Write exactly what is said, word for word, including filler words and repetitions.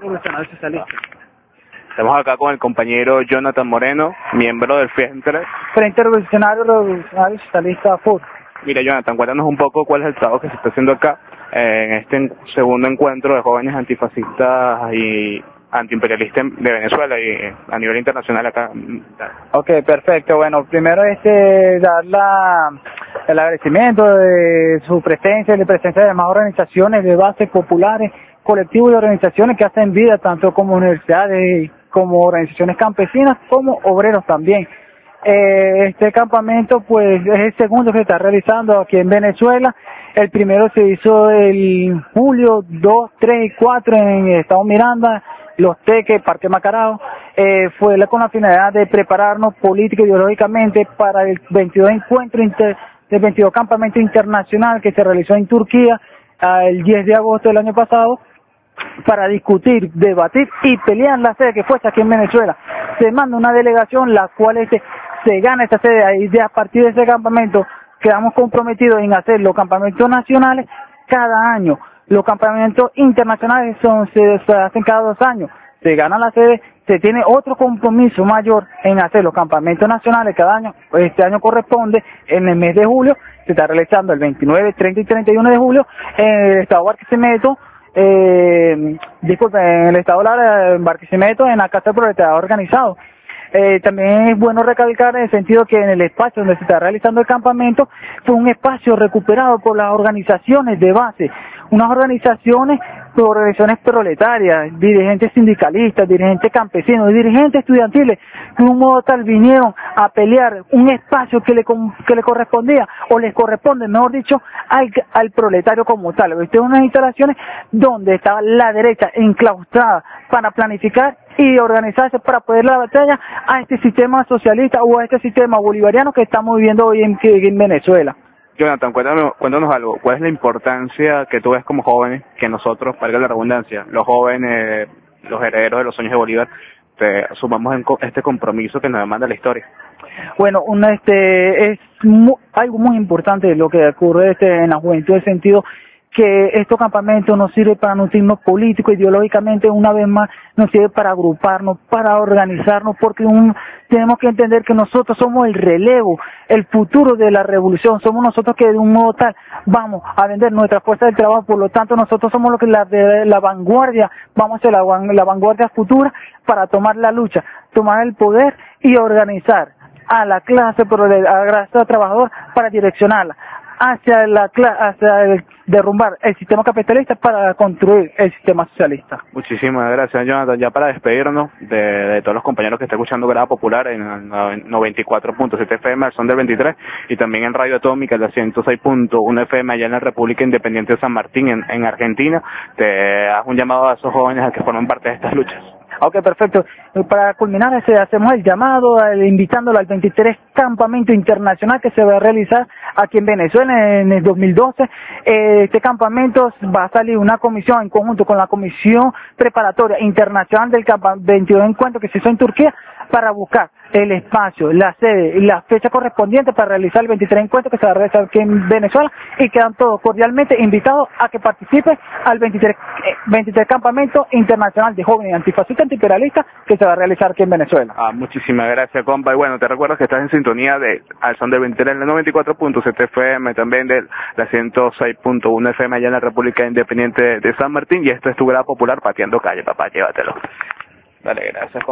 Revolucionario Socialista. Estamos acá con el compañero Jonathan Moreno, miembro del Frente Frente Revolucionario Revolucionario Socialista F U R. Mira, Jonathan, cuéntanos un poco cuál es el trabajo que se está haciendo acá eh, en este en segundo encuentro de jóvenes antifascistas y antiimperialistas de Venezuela y eh, a nivel internacional acá. Ok, perfecto. Bueno, primero este dar la, el agradecimiento de su presencia y de presencia de demás organizaciones de base populares, colectivos y organizaciones que hacen vida tanto como universidades, como organizaciones campesinas, como obreros también. Eh, este campamento pues es el segundo que se está realizando aquí en Venezuela. El primero se hizo el julio dos, tres y cuatro en el estado Miranda, Los Teques, Parque Macarao. Eh, fue la, con la finalidad de prepararnos política y ideológicamente para el veintidós encuentro inter, el veintidós campamento internacional que se realizó en Turquía eh, el diez de agosto del año pasado, para discutir, debatir y pelear la sede que fuese aquí en Venezuela. Se manda una delegación la cual este, se gana esta sede y de a partir de ese campamento quedamos comprometidos en hacer los campamentos nacionales cada año. Los campamentos internacionales son se, se hacen cada dos años. Se gana la sede, se tiene otro compromiso mayor en hacer los campamentos nacionales cada año. Este año corresponde en el mes de julio, se está realizando el veintinueve, treinta y treinta y uno de julio en el estado de Barquisimeto. Eh, disculpe, en el estado de Barquisimeto, en la Casa del Proletariado Organizado. Eh, también es bueno recalcar en el sentido que en el espacio donde se está realizando el campamento fue un espacio recuperado por las organizaciones de base, unas organizaciones, organizaciones proletarias, dirigentes sindicalistas, dirigentes campesinos, dirigentes estudiantiles, que de un modo tal vinieron a pelear un espacio que le, que le correspondía, o les corresponde, mejor dicho, al, al proletario como tal. Estas son unas instalaciones donde estaba la derecha enclaustrada para planificar y organizarse para poder dar la batalla a este sistema socialista o a este sistema bolivariano que estamos viviendo hoy en, en Venezuela. Jonathan, cuéntanos, cuéntanos algo. ¿Cuál es la importancia que tú ves como jóvenes, que nosotros, valga la redundancia, los jóvenes, los herederos de los sueños de Bolívar, te sumamos en este compromiso que nos demanda la historia? Bueno, una, este, es muy, algo muy importante lo que ocurre este, en la juventud, en el sentido que estos campamentos nos sirven para nutrirnos político, ideológicamente, una vez más, nos sirve para agruparnos, para organizarnos, porque un, tenemos que entender que nosotros somos el relevo, el futuro de la revolución, somos nosotros que de un modo tal vamos a vender nuestra fuerza del trabajo, por lo tanto nosotros somos los que la, de, la vanguardia, vamos a ser la, la vanguardia futura para tomar la lucha, tomar el poder y organizar a la clase, a la clase trabajadora para direccionarla hacia la hacia el derrumbar el sistema capitalista para construir el sistema socialista. Muchísimas gracias, Jonathan. Ya para despedirnos de, de todos los compañeros que están escuchando Grada Popular en el noventa y cuatro punto siete F M, al son del veintitrés, y también en Radio Atómica, el ciento seis punto uno F M allá en la República Independiente de San Martín, en, en Argentina, te hago un llamado a esos jóvenes a que formen parte de estas luchas. Ok, perfecto. Para culminar, ese, hacemos el llamado el, invitándolo al veintitrés campamento internacional que se va a realizar aquí en Venezuela en el dos mil doce. Eh, este campamento va a salir una comisión en conjunto con la Comisión Preparatoria Internacional del veintidós encuentro que se hizo en Turquía para buscar el espacio, la sede y la fecha correspondiente para realizar el veintitrés encuentro que se va a realizar aquí en Venezuela, y quedan todos cordialmente invitados a que participen al veintitrés, veintitrés campamento internacional de jóvenes antifascistas antiimperialistas que se va a realizar aquí en Venezuela. Ah, muchísimas gracias, compa. Y bueno, te recuerdo que estás en sintonía de al son del veintitrés, en el noventa y cuatro punto siete F M, también de la ciento seis punto uno F M allá en la República Independiente de San Martín, y esto es tu Grada Popular pateando calle, papá, llévatelo. Dale, gracias.